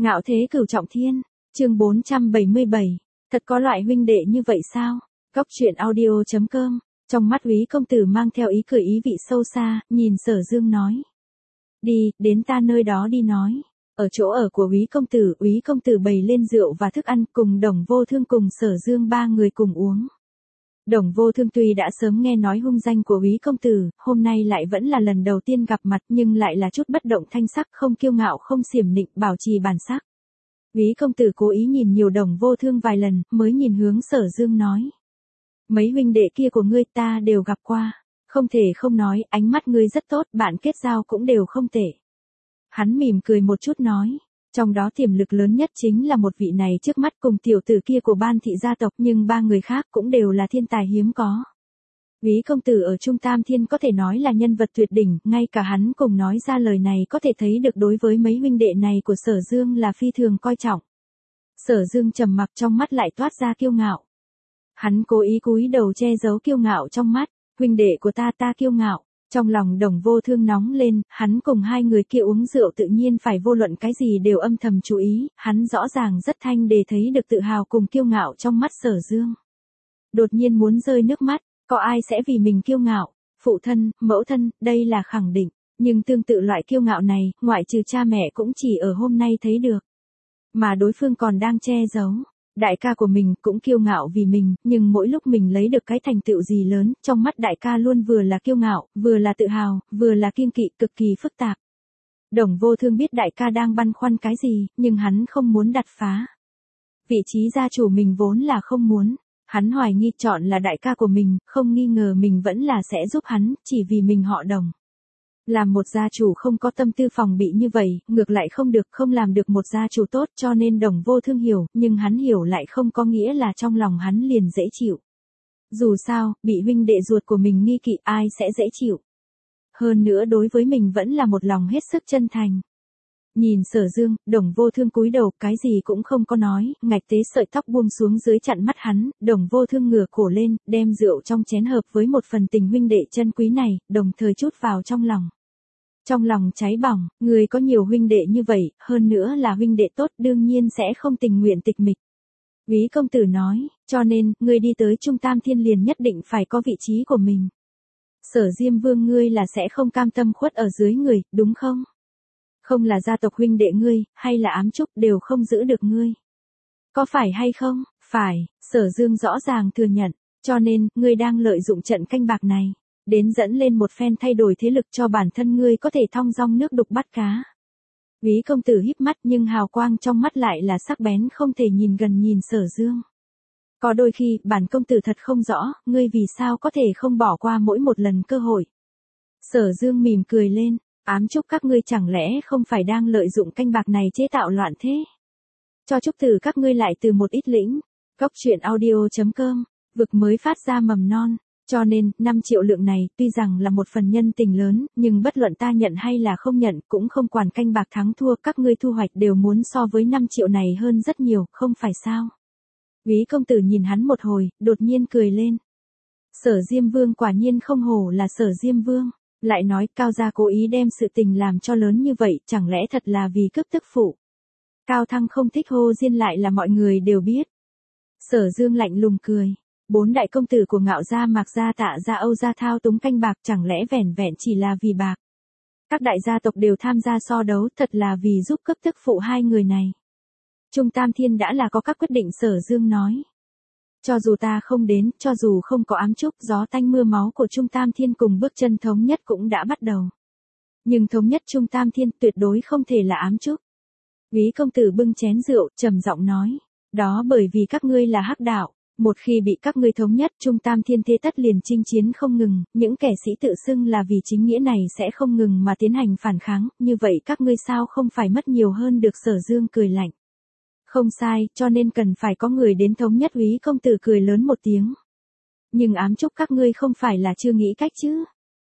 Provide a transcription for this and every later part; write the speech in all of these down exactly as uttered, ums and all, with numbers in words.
Ngạo thế cửu trọng thiên, chương bốn trăm bảy mươi bảy, thật có loại huynh đệ như vậy sao? Góc truyện audio chấm com, trong mắt Úy công tử mang theo ý cười ý vị sâu xa, nhìn Sở Dương nói. Đi, đến ta nơi đó đi nói. Ở chỗ ở của Úy công tử, Úy công tử bày lên rượu và thức ăn cùng Đồng Vô Thương cùng Sở Dương ba người cùng uống. Đồng Vô Thương tuy đã sớm nghe nói hung danh của Úy công tử, hôm nay lại vẫn là lần đầu tiên gặp mặt nhưng lại là chút bất động thanh sắc, không kiêu ngạo không xiểm nịnh, bảo trì bản sắc. Úy công tử cố ý nhìn nhiều Đồng Vô Thương vài lần, mới nhìn hướng Sở Dương nói. Mấy huynh đệ kia của ngươi ta đều gặp qua, không thể không nói, ánh mắt ngươi rất tốt, bạn kết giao cũng đều không tệ. Hắn mỉm cười một chút nói. Trong đó tiềm lực lớn nhất chính là một vị này trước mắt cùng tiểu tử kia của Ban thị gia tộc, nhưng ba người khác cũng đều là thiên tài hiếm có. Úy công tử ở Trung Tam Thiên có thể nói là nhân vật tuyệt đỉnh, ngay cả hắn cùng nói ra lời này có thể thấy được đối với mấy huynh đệ này của Sở Dương là phi thường coi trọng. Sở Dương trầm mặc, trong mắt lại toát ra kiêu ngạo. Hắn cố ý cúi đầu che giấu kiêu ngạo trong mắt, huynh đệ của ta ta kiêu ngạo. Trong lòng Đồng Vô Thương nóng lên, hắn cùng hai người kia uống rượu tự nhiên phải vô luận cái gì đều âm thầm chú ý, hắn rõ ràng rất thanh để thấy được tự hào cùng kiêu ngạo trong mắt Sở Dương. Đột nhiên muốn rơi nước mắt, có ai sẽ vì mình kiêu ngạo, phụ thân, mẫu thân, đây là khẳng định, nhưng tương tự loại kiêu ngạo này, ngoại trừ cha mẹ cũng chỉ ở hôm nay thấy được. Mà đối phương còn đang che giấu. Đại ca của mình cũng kiêu ngạo vì mình, nhưng mỗi lúc mình lấy được cái thành tựu gì lớn, trong mắt đại ca luôn vừa là kiêu ngạo, vừa là tự hào, vừa là kiêng kỵ, cực kỳ phức tạp. Đồng Vô Thương biết đại ca đang băn khoăn cái gì, nhưng hắn không muốn đặt phá. Vị trí gia chủ mình vốn là không muốn, hắn hoài nghi chọn là đại ca của mình, không nghi ngờ mình vẫn là sẽ giúp hắn, chỉ vì mình họ Đồng. Làm một gia chủ không có tâm tư phòng bị như vậy, ngược lại không được, không làm được một gia chủ tốt, cho nên Đồng Vô Thương hiểu, nhưng hắn hiểu lại không có nghĩa là trong lòng hắn liền dễ chịu. Dù sao, bị huynh đệ ruột của mình nghi kỵ ai sẽ dễ chịu. Hơn nữa đối với mình vẫn là một lòng hết sức chân thành. Nhìn Sở Dương, Đồng Vô Thương cúi đầu, cái gì cũng không có nói, ngạch tế sợi tóc buông xuống dưới chặn mắt hắn, Đồng Vô Thương ngửa cổ lên, đem rượu trong chén hợp với một phần tình huynh đệ chân quý này, đồng thời chút vào trong lòng. Trong lòng cháy bỏng, người có nhiều huynh đệ như vậy, hơn nữa là huynh đệ tốt, đương nhiên sẽ không tình nguyện tịch mịch. Úy công tử nói, cho nên, ngươi đi tới Trung Tam Thiên liền nhất định phải có vị trí của mình. Sở Diêm Vương ngươi là sẽ không cam tâm khuất ở dưới người, đúng không? Không là gia tộc huynh đệ ngươi, hay là ám trúc đều không giữ được ngươi. Có phải hay không? Phải, Sở Dương rõ ràng thừa nhận, cho nên, ngươi đang lợi dụng trận canh bạc này, đến dẫn lên một phen thay đổi thế lực cho bản thân ngươi có thể thong dong nước đục bắt cá. Úy công tử híp mắt nhưng hào quang trong mắt lại là sắc bén không thể nhìn gần nhìn Sở Dương. Có đôi khi, bản công tử thật không rõ, ngươi vì sao có thể không bỏ qua mỗi một lần cơ hội. Sở Dương mỉm cười lên. Ám trúc các ngươi chẳng lẽ không phải đang lợi dụng canh bạc này chế tạo loạn thế? Cho trúc tử các ngươi lại từ một ít lĩnh. Góc truyện audio chấm com, vực mới phát ra mầm non. Cho nên, năm triệu lượng này, tuy rằng là một phần nhân tình lớn, nhưng bất luận ta nhận hay là không nhận, cũng không quản canh bạc thắng thua, các ngươi thu hoạch đều muốn so với năm triệu này hơn rất nhiều, không phải sao? Úy công tử nhìn hắn một hồi, đột nhiên cười lên. Sở Diêm Vương quả nhiên không hổ là Sở Diêm Vương. Lại nói, Cao gia cố ý đem sự tình làm cho lớn như vậy, chẳng lẽ thật là vì cướp tức phụ. Cao Thăng không thích hô diên lại là mọi người đều biết. Sở Dương lạnh lùng cười. Bốn đại công tử của Ngạo gia, Mạc gia, Tạ gia, Âu gia thao túng canh bạc, chẳng lẽ vẻn vẹn chỉ là vì bạc. Các đại gia tộc đều tham gia so đấu, thật là vì giúp cướp tức phụ hai người này. Trung Tam Thiên đã là có các quyết định, Sở Dương nói. Cho dù ta không đến, cho dù không có ám trúc, gió tanh mưa máu của Trung Tam Thiên cùng bước chân thống nhất cũng đã bắt đầu. Nhưng thống nhất Trung Tam Thiên tuyệt đối không thể là ám trúc. Úy công tử bưng chén rượu, trầm giọng nói. Đó bởi vì các ngươi là hắc đạo, một khi bị các ngươi thống nhất Trung Tam Thiên thế tất liền chinh chiến không ngừng, những kẻ sĩ tự xưng là vì chính nghĩa này sẽ không ngừng mà tiến hành phản kháng, như vậy các ngươi sao không phải mất nhiều hơn được. Sở Dương cười lạnh. Không sai, cho nên cần phải có người đến thống nhất. Úy công tử cười lớn một tiếng. Nhưng ám trúc các ngươi không phải là chưa nghĩ cách chứ?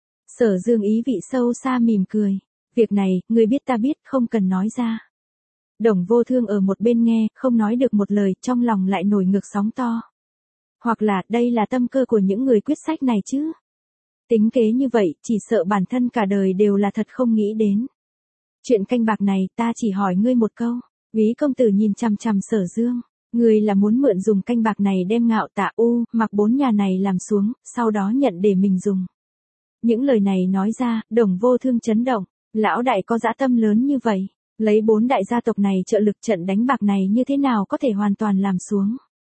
Sở Dương ý vị sâu xa mỉm cười. Việc này, ngươi biết ta biết, không cần nói ra. Đồng Vô Thương ở một bên nghe, không nói được một lời, trong lòng lại nổi ngược sóng to. Hoặc là, đây là tâm cơ của những người quyết sách này chứ? Tính kế như vậy, chỉ sợ bản thân cả đời đều là thật không nghĩ đến. Chuyện canh bạc này, ta chỉ hỏi ngươi một câu. Úy công tử nhìn chằm chằm Sở Dương, ngươi là muốn mượn dùng canh bạc này đem Ngạo Tạ U, Mặc bốn nhà này làm xuống, sau đó nhận để mình dùng. Những lời này nói ra, Đồng Vô Thương chấn động, lão đại có dã tâm lớn như vậy, lấy bốn đại gia tộc này trợ lực trận đánh bạc này như thế nào có thể hoàn toàn làm xuống.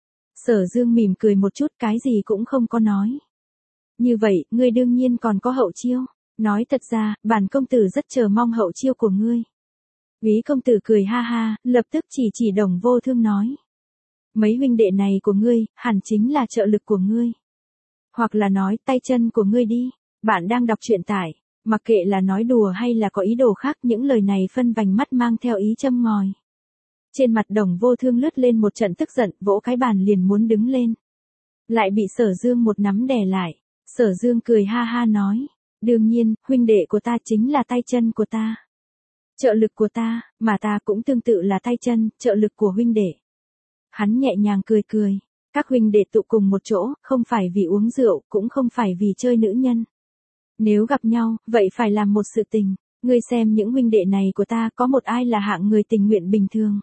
Sở Dương mỉm cười một chút, cái gì cũng không có nói. Như vậy, ngươi đương nhiên còn có hậu chiêu. Nói thật ra, bản công tử rất chờ mong hậu chiêu của ngươi. Úy công tử cười ha ha, lập tức chỉ chỉ Đồng Vô Thương nói. Mấy huynh đệ này của ngươi, hẳn chính là trợ lực của ngươi. Hoặc là nói tay chân của ngươi đi. Bạn đang đọc truyện tải, mặc kệ là nói đùa hay là có ý đồ khác, những lời này phân vành mắt mang theo ý châm ngòi. Trên mặt Đồng Vô Thương lướt lên một trận tức giận, vỗ cái bàn liền muốn đứng lên. Lại bị Sở Dương một nắm đè lại. Sở Dương cười ha ha nói. Đương nhiên, huynh đệ của ta chính là tay chân của ta. Trợ lực của ta, mà ta cũng tương tự là tay chân, trợ lực của huynh đệ. Hắn nhẹ nhàng cười cười. Các huynh đệ tụ cùng một chỗ, không phải vì uống rượu, cũng không phải vì chơi nữ nhân. Nếu gặp nhau, vậy phải làm một sự tình. Ngươi xem những huynh đệ này của ta có một ai là hạng người tình nguyện bình thường.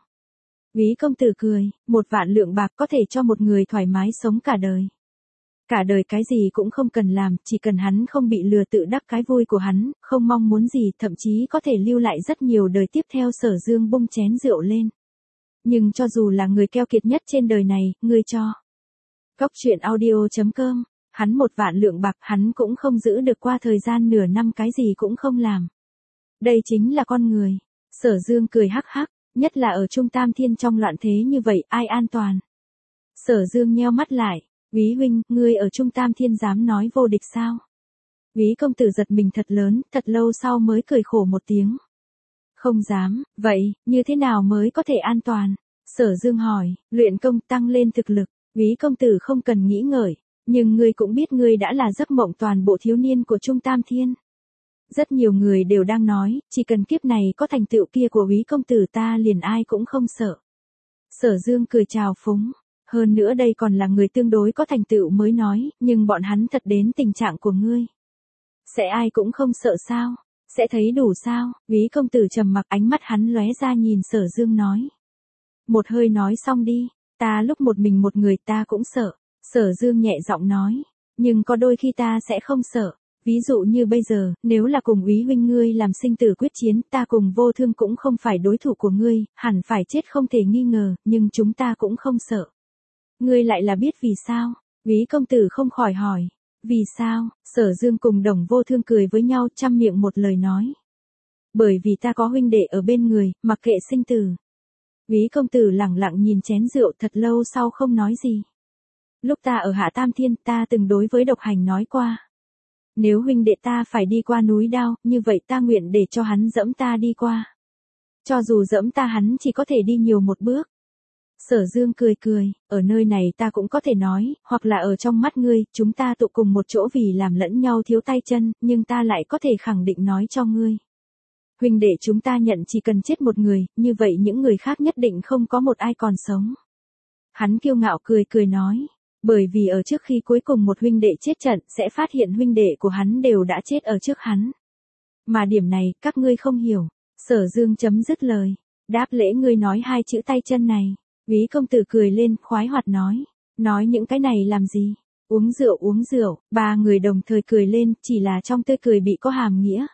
Úy công tử cười, một vạn lượng bạc có thể cho một người thoải mái sống cả đời. Cả đời cái gì cũng không cần làm, chỉ cần hắn không bị lừa tự đắc cái vui của hắn, không mong muốn gì, thậm chí có thể lưu lại rất nhiều đời tiếp theo. Sở Dương bung chén rượu lên. Nhưng cho dù là người keo kiệt nhất trên đời này, ngươi cho. Góc truyện audio chấm com, hắn một vạn lượng bạc hắn cũng không giữ được, qua thời gian nửa năm cái gì cũng không làm. Đây chính là con người. Sở Dương cười hắc hắc, nhất là ở Trung Tam Thiên trong loạn thế như vậy, ai an toàn. Sở Dương nheo mắt lại. Úy huynh, ngươi ở Trung Tam Thiên dám nói vô địch sao? Úy công tử giật mình thật lớn, thật lâu sau mới cười khổ một tiếng. Không dám, vậy, như thế nào mới có thể an toàn? Sở Dương hỏi, luyện công tăng lên thực lực. Úy công tử không cần nghĩ ngợi, nhưng ngươi cũng biết ngươi đã là giấc mộng toàn bộ thiếu niên của Trung Tam Thiên. Rất nhiều người đều đang nói, chỉ cần kiếp này có thành tựu kia của Úy công tử ta liền ai cũng không sợ. Sở Dương cười chào phúng. Hơn nữa đây còn là người tương đối có thành tựu mới nói, nhưng bọn hắn thật đến tình trạng của ngươi. Sẽ ai cũng không sợ sao? Sẽ thấy đủ sao? Úy công tử trầm mặc, ánh mắt hắn lóe ra nhìn Sở Dương nói. Một hơi nói xong đi, ta lúc một mình một người ta cũng sợ. Sở Dương nhẹ giọng nói, nhưng có đôi khi ta sẽ không sợ. Ví dụ như bây giờ, nếu là cùng Úy huynh ngươi làm sinh tử quyết chiến, ta cùng Vô Thương cũng không phải đối thủ của ngươi, hẳn phải chết không thể nghi ngờ, nhưng chúng ta cũng không sợ. Ngươi lại là biết vì sao? Úy công tử không khỏi hỏi. Vì sao? Sở Dương cùng Đồng Vô Thương cười với nhau, trăm miệng một lời nói. Bởi vì ta có huynh đệ ở bên người, mặc kệ sinh tử. Úy công tử lẳng lặng nhìn chén rượu thật lâu sau không nói gì. Lúc ta ở Hạ Tam Thiên, ta từng đối với Độc Hành nói qua. Nếu huynh đệ ta phải đi qua núi Đao, như vậy ta nguyện để cho hắn dẫm ta đi qua. Cho dù dẫm ta hắn chỉ có thể đi nhiều một bước. Sở Dương cười cười, ở nơi này ta cũng có thể nói, hoặc là ở trong mắt ngươi, chúng ta tụ cùng một chỗ vì làm lẫn nhau thiếu tay chân, nhưng ta lại có thể khẳng định nói cho ngươi. Huynh đệ chúng ta nhận chỉ cần chết một người, như vậy những người khác nhất định không có một ai còn sống. Hắn kiêu ngạo cười cười nói, bởi vì ở trước khi cuối cùng một huynh đệ chết trận, sẽ phát hiện huynh đệ của hắn đều đã chết ở trước hắn. Mà điểm này, các ngươi không hiểu. Sở Dương chấm dứt lời. Đáp lễ ngươi nói hai chữ tay chân này. Úy công tử cười lên, khoái hoạt nói. Nói những cái này làm gì? Uống rượu uống rượu, ba người đồng thời cười lên, chỉ là trong tươi cười bị có hàm nghĩa.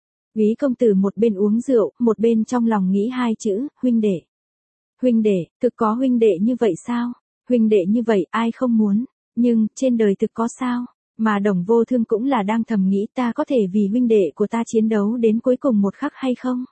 Úy công tử một bên uống rượu, một bên trong lòng nghĩ hai chữ, huynh đệ. Huynh đệ, thực có huynh đệ như vậy sao? Huynh đệ như vậy ai không muốn, nhưng trên đời thực có sao? Mà Đồng Vô Thương cũng là đang thầm nghĩ ta có thể vì huynh đệ của ta chiến đấu đến cuối cùng một khắc hay không?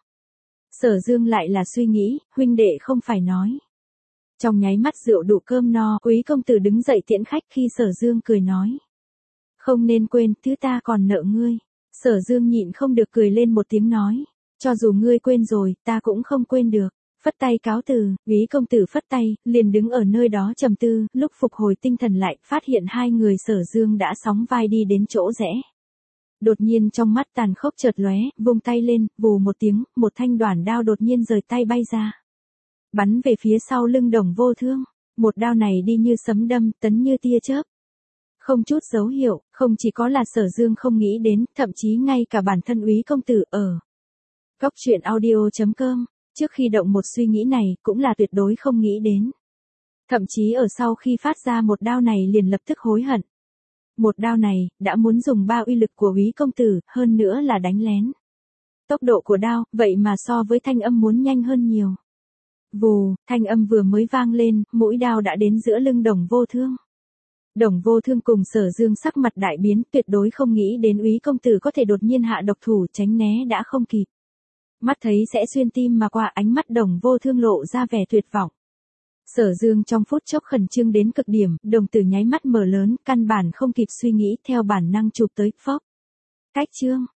Sở Dương lại là suy nghĩ, huynh đệ không phải nói. Trong nháy mắt rượu đủ cơm no, Úy công tử đứng dậy tiễn khách khi Sở Dương cười nói. Không nên quên, thứ ta còn nợ ngươi. Sở Dương nhịn không được cười lên một tiếng nói. Cho dù ngươi quên rồi, ta cũng không quên được. Phất tay cáo từ, Úy công tử phất tay, liền đứng ở nơi đó trầm tư, lúc phục hồi tinh thần lại, phát hiện hai người Sở Dương đã sóng vai đi đến chỗ rẽ. Đột nhiên trong mắt tàn khốc chợt lóe, vung tay lên, vù một tiếng, một thanh đoản đao đột nhiên rời tay bay ra. Bắn về phía sau lưng Đồng Vô Thương, một đao này đi như sấm đâm, tấn như tia chớp. Không chút dấu hiệu, không chỉ có là Sở Dương không nghĩ đến, thậm chí ngay cả bản thân Úy công tử ở. Góc truyện audio chấm com Trước khi động một suy nghĩ này cũng là tuyệt đối không nghĩ đến. Thậm chí ở sau khi phát ra một đao này liền lập tức hối hận. Một đao này, đã muốn dùng bao uy lực của úy công tử, hơn nữa là đánh lén. Tốc độ của đao, vậy mà so với thanh âm muốn nhanh hơn nhiều. Vù, thanh âm vừa mới vang lên, mũi đao đã đến giữa lưng Đồng Vô Thương. Đồng Vô Thương cùng Sở Dương sắc mặt đại biến, tuyệt đối không nghĩ đến úy công tử có thể đột nhiên hạ độc thủ, tránh né đã không kịp. Mắt thấy sẽ xuyên tim mà qua, ánh mắt Đồng Vô Thương lộ ra vẻ tuyệt vọng. Sở Dương trong phút chốc khẩn trương đến cực điểm, đồng tử nháy mắt mở lớn, căn bản không kịp suy nghĩ, theo bản năng chụp tới, phốc. Cách chương.